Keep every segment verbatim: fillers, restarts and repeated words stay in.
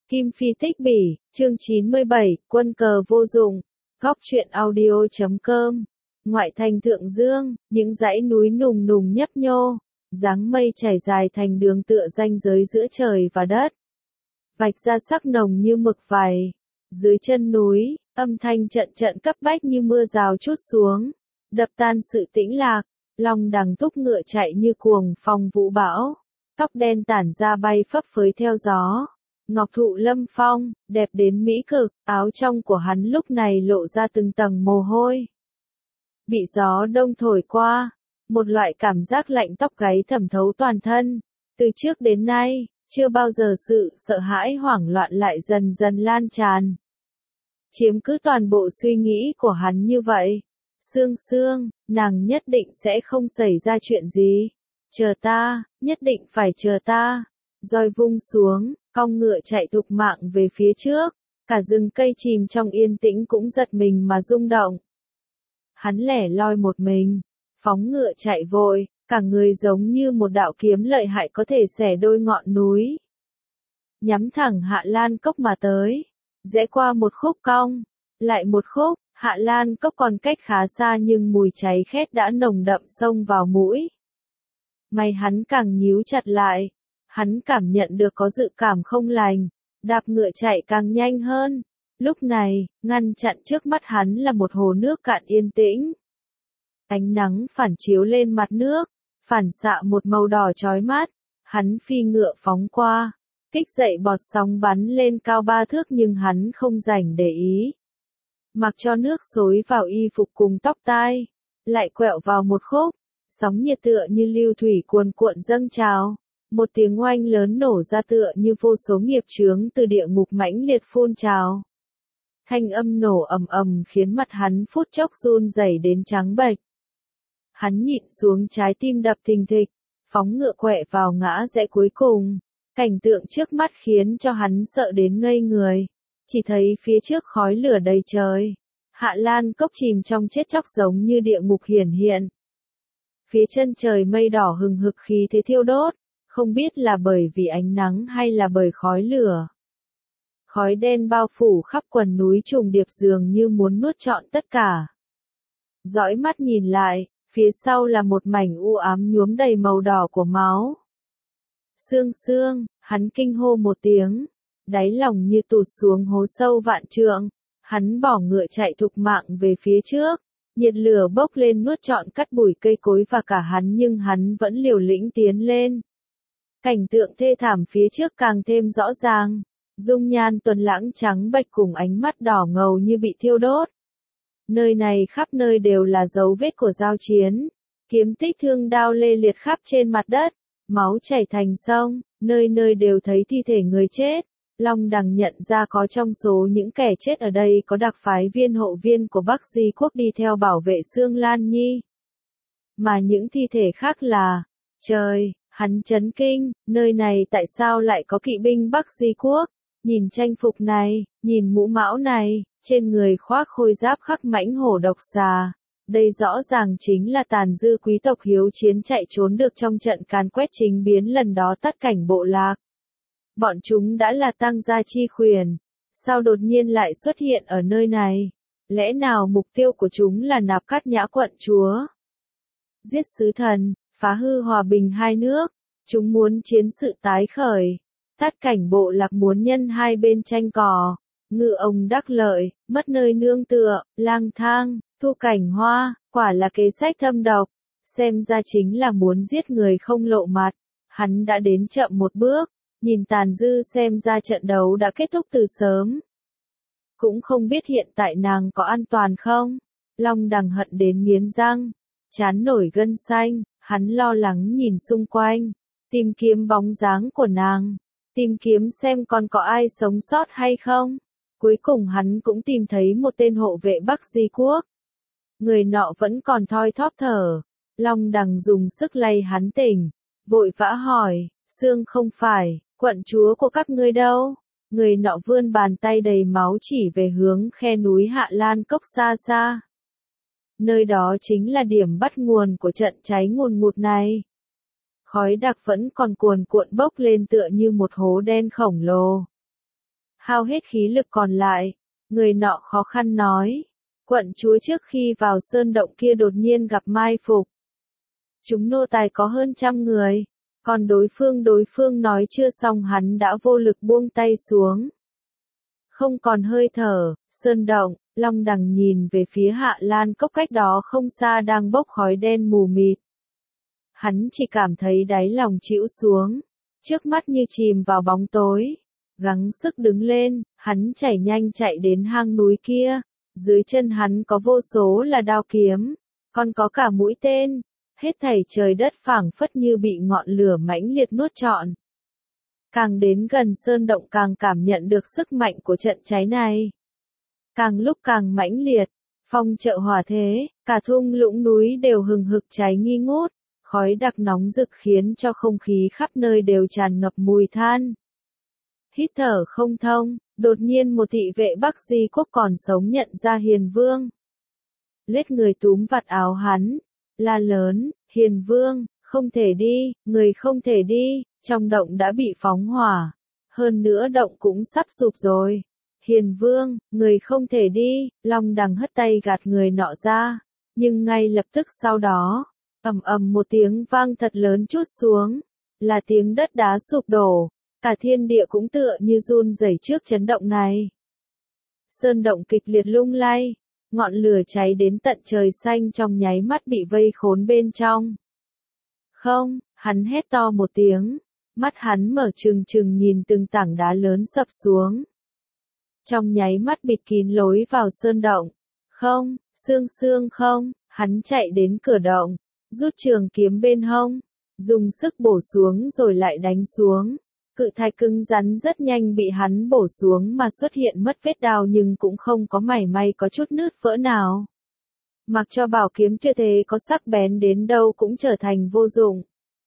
Kim Phi Tích Bỉ, chương chín mươi bảy, quân cờ vô dụng, góc truyện audio.com, ngoại thành Thượng Dương, những dãy núi nùng nùng nhấp nhô, dáng mây trải dài thành đường tựa ranh giới giữa trời và đất. Vạch ra sắc nồng như mực vảy, dưới chân núi, âm thanh trận trận cấp bách như mưa rào trút xuống, đập tan sự tĩnh lạc, long đằng thúc ngựa chạy như cuồng phong vũ bão, tóc đen tản ra bay phấp phới theo gió. Ngọc thụ lâm phong, đẹp đến mỹ cực, áo trong của hắn lúc này lộ ra từng tầng mồ hôi. Bị gió đông thổi qua, một loại cảm giác lạnh tóc gáy thẩm thấu toàn thân. Từ trước đến nay, chưa bao giờ sự sợ hãi hoảng loạn lại dần dần lan tràn. Chiếm cứ toàn bộ suy nghĩ của hắn như vậy. Sương Sương, nàng nhất định sẽ không xảy ra chuyện gì. Chờ ta, nhất định phải chờ ta. Roi vung xuống, cong ngựa chạy thục mạng về phía trước, cả rừng cây chìm trong yên tĩnh cũng giật mình mà rung động. Hắn lẻ loi một mình, phóng ngựa chạy vội, cả người giống như một đạo kiếm lợi hại có thể xẻ đôi ngọn núi. Nhắm thẳng Hạ Lan Cốc mà tới, rẽ qua một khúc cong, lại một khúc, Hạ Lan Cốc còn cách khá xa nhưng mùi cháy khét đã nồng đậm xông vào mũi. Mày hắn càng nhíu chặt lại. Hắn cảm nhận được có dự cảm không lành, đạp ngựa chạy càng nhanh hơn. Lúc này, ngăn chặn trước mắt hắn là một hồ nước cạn yên tĩnh. Ánh nắng phản chiếu lên mặt nước, phản xạ một màu đỏ chói mắt. Hắn phi ngựa phóng qua, kích dậy bọt sóng bắn lên cao ba thước nhưng hắn không rảnh để ý. Mặc cho nước xối vào y phục cùng tóc tai, lại quẹo vào một khúc, sóng nhiệt tựa như lưu thủy cuồn cuộn dâng trào. Một tiếng oanh lớn nổ ra tựa như vô số nghiệp chướng từ địa ngục mãnh liệt phun trào. Thanh âm nổ ầm ầm khiến mặt hắn phút chốc run rẩy đến trắng bệch. Hắn nhịn xuống trái tim đập thình thịch, phóng ngựa quẹ vào ngã rẽ cuối cùng. Cảnh tượng trước mắt khiến cho hắn sợ đến ngây người. Chỉ thấy phía trước khói lửa đầy trời. Hạ Lan Cốc chìm trong chết chóc giống như địa ngục hiển hiện. Phía chân trời mây đỏ hừng hực khí thế thiêu đốt. Không biết là bởi vì ánh nắng hay là bởi khói lửa. Khói đen bao phủ khắp quần núi trùng điệp dường như muốn nuốt trọn tất cả. Dõi mắt nhìn lại, phía sau là một mảnh u ám nhuốm đầy màu đỏ của máu. Sương Sương, hắn kinh hô một tiếng, đáy lòng như tụt xuống hố sâu vạn trượng. Hắn bỏ ngựa chạy thục mạng về phía trước, nhiệt lửa bốc lên nuốt trọn cắt bụi cây cối và cả hắn nhưng hắn vẫn liều lĩnh tiến lên. Cảnh tượng thê thảm phía trước càng thêm rõ ràng, dung nhan tuấn lãng trắng bệch cùng ánh mắt đỏ ngầu như bị thiêu đốt. Nơi này khắp nơi đều là dấu vết của giao chiến, kiếm tích thương đao lê liệt khắp trên mặt đất, máu chảy thành sông, nơi nơi đều thấy thi thể người chết. Long Đằng nhận ra có trong số những kẻ chết ở đây có đặc phái viên hộ viên của Bắc Di Quốc đi theo bảo vệ Sương Lan Nhi. Mà những thi thể khác là, trời! Hắn chấn kinh, nơi này tại sao lại có kỵ binh Bắc Di Quốc? Nhìn trang phục này, nhìn mũ mão này, trên người khoác khôi giáp khắc mãnh hổ độc xà. Đây rõ ràng chính là tàn dư quý tộc hiếu chiến chạy trốn được trong trận càn quét chính biến lần đó tắt cảnh bộ lạc. Bọn chúng đã là tăng gia chi khuyển. Sao đột nhiên lại xuất hiện ở nơi này? Lẽ nào mục tiêu của chúng là Nạp Cát Nhã quận chúa? Giết sứ thần. Phá hư hòa bình hai nước, chúng muốn chiến sự tái khởi, tắt cảnh bộ lạc muốn nhân hai bên tranh cò, ngư ông đắc lợi, mất nơi nương tựa, lang thang, thu cảnh hoa, quả là kế sách thâm độc, xem ra chính là muốn giết người không lộ mặt. Hắn đã đến chậm một bước, nhìn tàn dư xem ra trận đấu đã kết thúc từ sớm. Cũng không biết hiện tại nàng có an toàn không? Long Đằng hận đến nghiến răng, trán nổi gân xanh. Hắn lo lắng nhìn xung quanh, tìm kiếm bóng dáng của nàng, tìm kiếm xem còn có ai sống sót hay không. Cuối cùng hắn cũng tìm thấy một tên hộ vệ Bắc Di Quốc. Người nọ vẫn còn thoi thóp thở. Long Đằng dùng sức lay hắn tỉnh, vội vã hỏi, Sương không phải, quận chúa của các ngươi đâu? Người nọ vươn bàn tay đầy máu chỉ về hướng khe núi Hạ Lan Cốc xa xa. Nơi đó chính là điểm bắt nguồn của trận cháy ngùn ngụt này. Khói đặc vẫn còn cuồn cuộn bốc lên tựa như một hố đen khổng lồ. hao hết khí lực còn lại, người nọ khó khăn nói. Quận chúa trước khi vào sơn động kia đột nhiên gặp mai phục. Chúng nô tài có hơn trăm người, còn đối phương đối phương nói chưa xong hắn đã vô lực buông tay xuống. Không còn hơi thở, sơn động, Long Đằng nhìn về phía Hạ Lan Cốc cách đó không xa đang bốc khói đen mù mịt. Hắn chỉ cảm thấy đáy lòng chịu xuống, trước mắt như chìm vào bóng tối. Gắng sức đứng lên, hắn chạy nhanh chạy đến hang núi kia, dưới chân hắn có vô số là đao kiếm, còn có cả mũi tên, hết thảy trời đất phảng phất như bị ngọn lửa mãnh liệt nuốt trọn. Càng đến gần sơn động càng cảm nhận được sức mạnh của trận cháy này. Càng lúc càng mãnh liệt, phong trợ hỏa thế, cả thung lũng núi đều hừng hực cháy nghi ngút, khói đặc nóng rực khiến cho không khí khắp nơi đều tràn ngập mùi than. Hít thở không thông, đột nhiên một thị vệ Bắc Di Quốc còn sống nhận ra Hiền Vương. Lết người túm vạt áo hắn, la lớn, Hiền Vương, không thể đi, người không thể đi, trong động đã bị phóng hỏa. Hơn nữa động cũng sắp sụp rồi. Hiền Vương, người không thể đi, Long Đằng hất tay gạt người nọ ra. Nhưng ngay lập tức sau đó, ầm ầm một tiếng vang thật lớn trút xuống, là tiếng đất đá sụp đổ. Cả thiên địa cũng tựa như run rẩy trước chấn động này. Sơn động kịch liệt lung lay, ngọn lửa cháy đến tận trời xanh trong nháy mắt bị vây khốn bên trong. Không, hắn hét to một tiếng, mắt hắn mở trừng trừng nhìn từng tảng đá lớn sập xuống. Trong nháy mắt bịt kín lối vào sơn động. Không, Sương Sương không, hắn chạy đến cửa động, rút trường kiếm bên hông, dùng sức bổ xuống rồi lại đánh xuống. Cự thạch cứng rắn rất nhanh bị hắn bổ xuống mà xuất hiện mất vết đao nhưng cũng không có mảy may có chút nứt vỡ nào. Mặc cho bảo kiếm tuyệt thế có sắc bén đến đâu cũng trở thành vô dụng.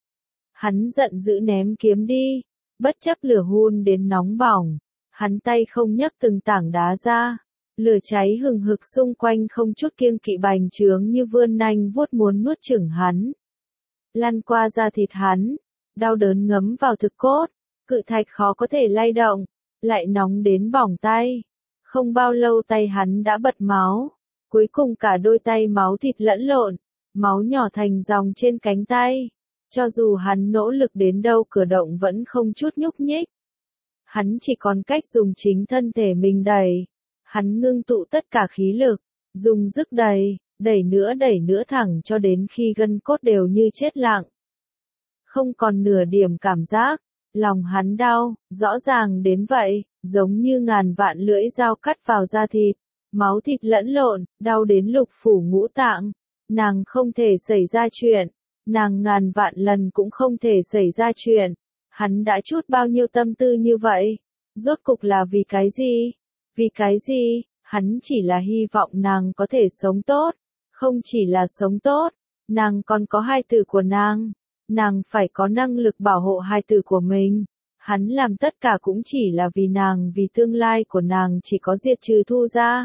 Hắn giận dữ ném kiếm đi, bất chấp lửa hun đến nóng bỏng, hắn tay không nhấc từng tảng đá ra. Lửa cháy hừng hực xung quanh không chút kiêng kỵ bành trướng như vươn nanh vuốt muốn nuốt chửng hắn. Lăn qua da thịt hắn, đau đớn ngấm vào thực cốt. Cự thạch khó có thể lay động, lại nóng đến bỏng tay. Không bao lâu tay hắn đã bật máu, cuối cùng cả đôi tay máu thịt lẫn lộn, máu nhỏ thành dòng trên cánh tay. Cho dù hắn nỗ lực đến đâu cửa động vẫn không chút nhúc nhích. Hắn chỉ còn cách dùng chính thân thể mình đẩy. Hắn ngưng tụ tất cả khí lực, dùng sức đẩy, đẩy nữa đẩy nữa thẳng cho đến khi gân cốt đều như chết lặng. Không còn nửa điểm cảm giác. Lòng hắn đau, rõ ràng đến vậy, giống như ngàn vạn lưỡi dao cắt vào da thịt, máu thịt lẫn lộn, đau đến lục phủ ngũ tạng. Nàng không thể xảy ra chuyện, nàng ngàn vạn lần cũng không thể xảy ra chuyện. Hắn đã chút bao nhiêu tâm tư như vậy, rốt cục là vì cái gì? Vì cái gì? Hắn chỉ là hy vọng nàng có thể sống tốt, không chỉ là sống tốt, nàng còn có hai tử của nàng. Nàng phải có năng lực bảo hộ hai tử của mình. Hắn làm tất cả cũng chỉ là vì nàng, vì tương lai của nàng chỉ có diệt trừ Thu gia.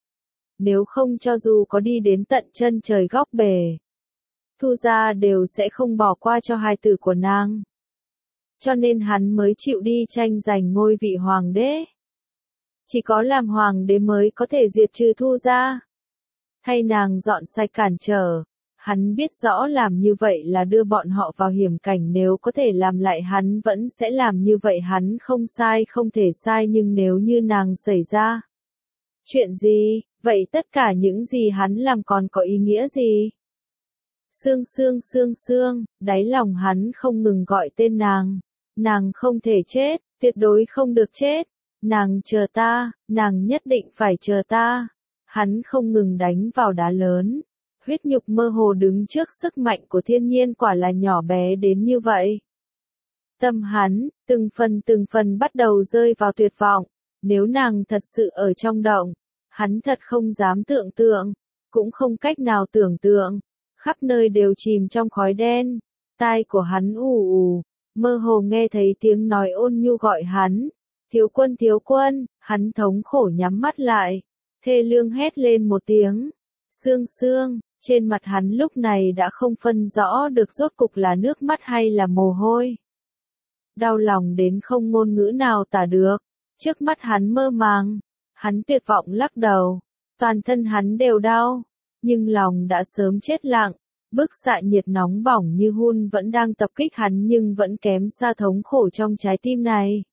Nếu không cho dù có đi đến tận chân trời góc bể, Thu gia đều sẽ không bỏ qua cho hai tử của nàng. Cho nên hắn mới chịu đi tranh giành ngôi vị hoàng đế. Chỉ có làm hoàng đế mới có thể diệt trừ Thu gia. Thay nàng dọn sạch cản trở. Hắn biết rõ làm như vậy là đưa bọn họ vào hiểm cảnh, nếu có thể làm lại hắn vẫn sẽ làm như vậy. Hắn không sai không thể sai, nhưng nếu như nàng xảy ra chuyện gì, vậy tất cả những gì hắn làm còn có ý nghĩa gì? Sương Sương Sương Sương, đáy lòng hắn không ngừng gọi tên nàng. Nàng không thể chết, tuyệt đối không được chết. Nàng chờ ta, nàng nhất định phải chờ ta. Hắn không ngừng đánh vào đá lớn. Huyết nhục mơ hồ đứng trước sức mạnh của thiên nhiên, quả là nhỏ bé đến như vậy. Tâm hắn, từng phần từng phần bắt đầu rơi vào tuyệt vọng. Nếu nàng thật sự ở trong động, hắn thật không dám tưởng tượng, cũng không cách nào tưởng tượng. Khắp nơi đều chìm trong khói đen, tai của hắn ù ù, mơ hồ nghe thấy tiếng nói ôn nhu gọi hắn. Thiếu quân thiếu quân, hắn thống khổ nhắm mắt lại, thê lương hét lên một tiếng. Sương Sương. Trên mặt hắn lúc này đã không phân rõ được rốt cục là nước mắt hay là mồ hôi. Đau lòng đến không ngôn ngữ nào tả được. Trước mắt hắn mơ màng, hắn tuyệt vọng lắc đầu, toàn thân hắn đều đau, nhưng lòng đã sớm chết lặng, bức xạ nhiệt nóng bỏng như hun vẫn đang tập kích hắn nhưng vẫn kém xa thống khổ trong trái tim này.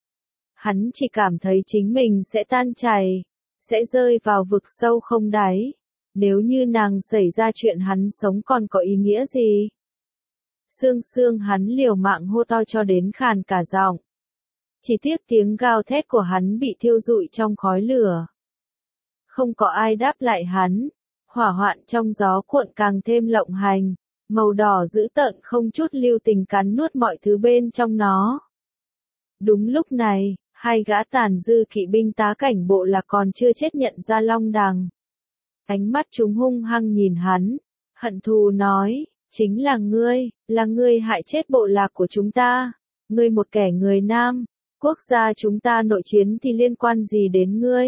Hắn chỉ cảm thấy chính mình sẽ tan chảy, sẽ rơi vào vực sâu không đáy. Nếu như nàng xảy ra chuyện hắn sống còn có ý nghĩa gì? Sương sương hắn liều mạng hô to cho đến khàn cả giọng. Chỉ tiếc tiếng gào thét của hắn bị thiêu rụi trong khói lửa. Không có ai đáp lại hắn. Hỏa hoạn trong gió cuộn càng thêm lộng hành. Màu đỏ dữ tợn không chút lưu tình cắn nuốt mọi thứ bên trong nó. Đúng lúc này, hai gã tàn dư kỵ binh tá cảnh bộ là còn chưa chết nhận ra Long Đằng. Ánh mắt chúng hung hăng nhìn hắn, hận thù nói, chính là ngươi, là ngươi hại chết bộ lạc của chúng ta, ngươi một kẻ người Nam, quốc gia chúng ta nội chiến thì liên quan gì đến ngươi?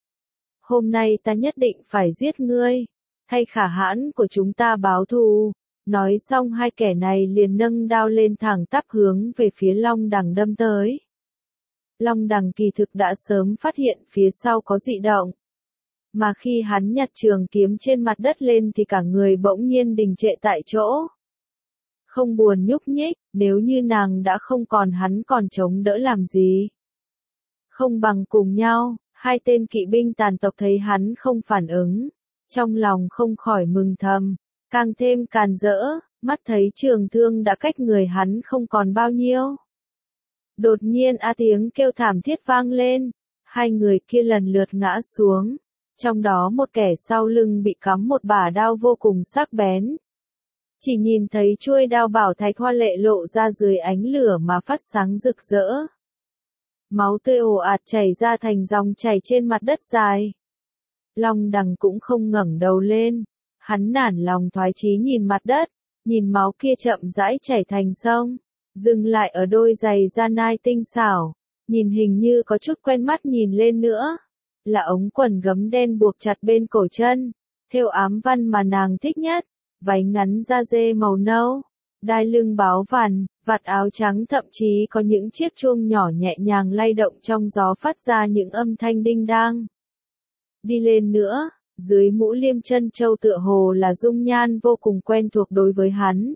Hôm nay ta nhất định phải giết ngươi, thay khả hãn của chúng ta báo thù. Nói xong hai kẻ này liền nâng đao lên thẳng tắp hướng về phía Long Đằng đâm tới. Long Đằng kỳ thực đã sớm phát hiện phía sau có dị động. Mà khi hắn nhặt trường kiếm trên mặt đất lên thì cả người bỗng nhiên đình trệ tại chỗ. Không buồn nhúc nhích, nếu như nàng đã không còn hắn còn chống đỡ làm gì. Không bằng cùng nhau, hai tên kỵ binh tàn tộc thấy hắn không phản ứng. Trong lòng không khỏi mừng thầm, càng thêm càn rỡ, mắt thấy trường thương đã cách người hắn không còn bao nhiêu. Đột nhiên a tiếng kêu thảm thiết vang lên, hai người kia lần lượt ngã xuống. Trong đó một kẻ sau lưng bị cắm một bả đao vô cùng sắc bén. Chỉ nhìn thấy chuôi đao bảo thạch hoa lệ lộ ra dưới ánh lửa mà phát sáng rực rỡ. Máu tươi ồ ạt chảy ra thành dòng chảy trên mặt đất dài. Long Đằng cũng không ngẩng đầu lên, hắn nản lòng thoái chí nhìn mặt đất, nhìn máu kia chậm rãi chảy thành sông, dừng lại ở đôi giày da nai tinh xảo, nhìn hình như có chút quen mắt nhìn lên nữa. Là ống quần gấm đen buộc chặt bên cổ chân, thêu ám văn mà nàng thích nhất, váy ngắn da dê màu nâu, đai lưng báo vằn, vạt áo trắng thậm chí có những chiếc chuông nhỏ nhẹ nhàng lay động trong gió phát ra những âm thanh đinh đang. Đi lên nữa, dưới mũ liêm chân châu tựa hồ là dung nhan vô cùng quen thuộc đối với hắn.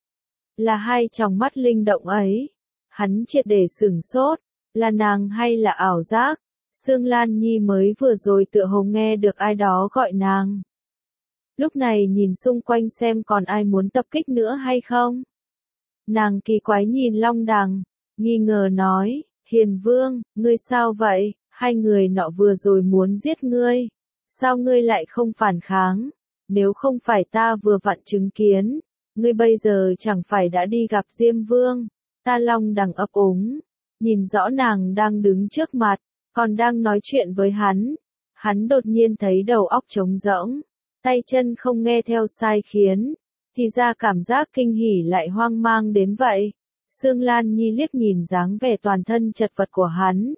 Là hai tròng mắt linh động ấy, hắn triệt để sửng sốt, là nàng hay là ảo giác? Sương Lan Nhi mới vừa rồi tựa hồ nghe được ai đó gọi nàng. Lúc này nhìn xung quanh xem còn ai muốn tập kích nữa hay không. Nàng kỳ quái nhìn Long Đằng, nghi ngờ nói, Hiền Vương, ngươi sao vậy, hai người nọ vừa rồi muốn giết ngươi. Sao ngươi lại không phản kháng, nếu không phải ta vừa vặn chứng kiến, ngươi bây giờ chẳng phải đã đi gặp Diêm Vương. Ta Long Đằng ấp úng, nhìn rõ nàng đang đứng trước mặt. Còn đang nói chuyện với hắn, hắn đột nhiên thấy đầu óc trống rỗng, tay chân không nghe theo sai khiến, thì ra cảm giác kinh hỉ lại hoang mang đến vậy. Sương Lan Nhi liếc nhìn dáng vẻ toàn thân chật vật của hắn.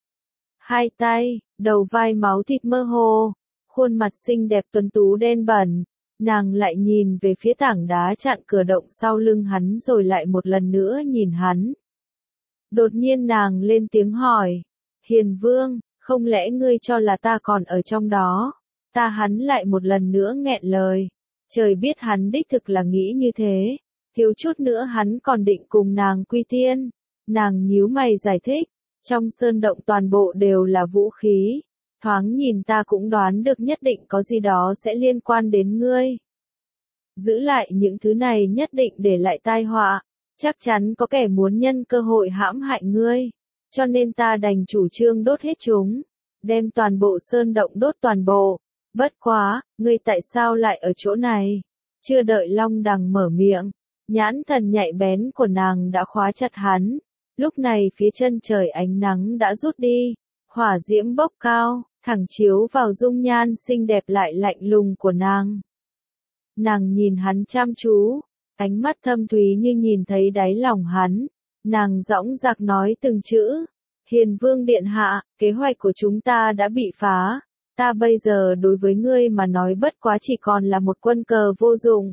Hai tay, đầu vai máu thịt mơ hồ, khuôn mặt xinh đẹp tuấn tú đen bẩn, nàng lại nhìn về phía tảng đá chặn cửa động sau lưng hắn rồi lại một lần nữa nhìn hắn. Đột nhiên nàng lên tiếng hỏi. Hiền Vương, không lẽ ngươi cho là ta còn ở trong đó? Ta hắn lại một lần nữa nghẹn lời. Trời biết hắn đích thực là nghĩ như thế. Thiếu chút nữa hắn còn định cùng nàng quy tiên. Nàng nhíu mày giải thích. Trong sơn động toàn bộ đều là vũ khí. Thoáng nhìn ta cũng đoán được nhất định có gì đó sẽ liên quan đến ngươi. Giữ lại những thứ này nhất định để lại tai họa. Chắc chắn có kẻ muốn nhân cơ hội hãm hại ngươi. Cho nên ta đành chủ trương đốt hết chúng, đem toàn bộ sơn động đốt toàn bộ. Bất quá, ngươi tại sao lại ở chỗ này? Chưa đợi Long Đằng mở miệng, nhãn thần nhạy bén của nàng đã khóa chặt hắn. Lúc này phía chân trời ánh nắng đã rút đi, hỏa diễm bốc cao, thẳng chiếu vào dung nhan xinh đẹp lại lạnh lùng của nàng. Nàng nhìn hắn chăm chú, ánh mắt thâm thúy như nhìn thấy đáy lòng hắn. Nàng dõng dạc nói từng chữ, Hiền Vương Điện Hạ, kế hoạch của chúng ta đã bị phá, ta bây giờ đối với ngươi mà nói bất quá chỉ còn là một quân cờ vô dụng.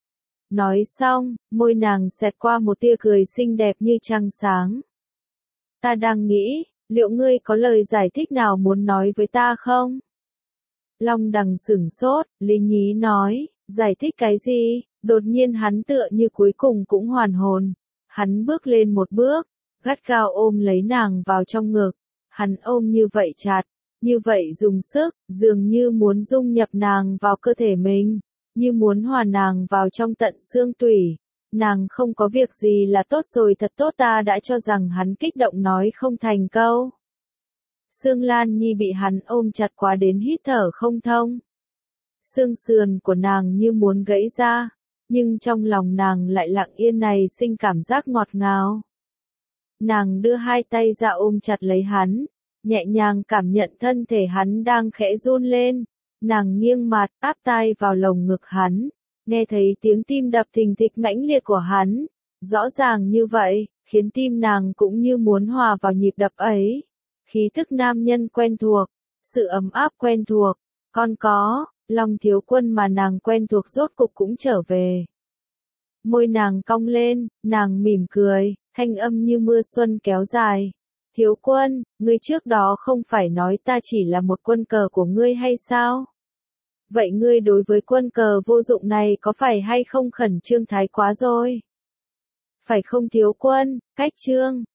Nói xong, môi nàng xẹt qua một tia cười xinh đẹp như trăng sáng. Ta đang nghĩ, Liệu ngươi có lời giải thích nào muốn nói với ta không? Long Đằng sửng sốt, lý nhí nói, giải thích cái gì? Đột nhiên hắn tựa như cuối cùng cũng hoàn hồn. Hắn bước lên một bước, gắt gao ôm lấy nàng vào trong ngực. Hắn ôm như vậy chặt, như vậy dùng sức, dường như muốn dung nhập nàng vào cơ thể mình, như muốn hòa nàng vào trong tận xương tủy. Nàng không có việc gì là tốt rồi, thật tốt, ta đã cho rằng hắn kích động nói không thành câu. Sương Lan Nhi bị hắn ôm chặt quá đến hít thở không thông. Xương sườn của nàng như muốn gãy ra, nhưng trong lòng nàng lại lặng yên này sinh cảm giác ngọt ngào. Nàng đưa hai tay ra ôm chặt lấy hắn, nhẹ nhàng cảm nhận thân thể hắn đang khẽ run lên. Nàng nghiêng mặt, áp tai vào lồng ngực hắn, nghe thấy tiếng tim đập thình thịch mãnh liệt của hắn. Rõ ràng như vậy, khiến tim nàng cũng như muốn hòa vào nhịp đập ấy. Khí thức nam nhân quen thuộc, sự ấm áp quen thuộc, còn có, Long Thiếu Quân mà nàng quen thuộc rốt cục cũng trở về. Môi nàng cong lên, nàng mỉm cười, thanh âm như mưa xuân kéo dài. Thiếu Quân, ngươi trước đó không phải nói ta chỉ là một quân cờ của ngươi hay sao? Vậy ngươi đối với quân cờ vô dụng này có phải hay không khẩn trương thái quá rồi? Phải không Thiếu Quân? Cách trương,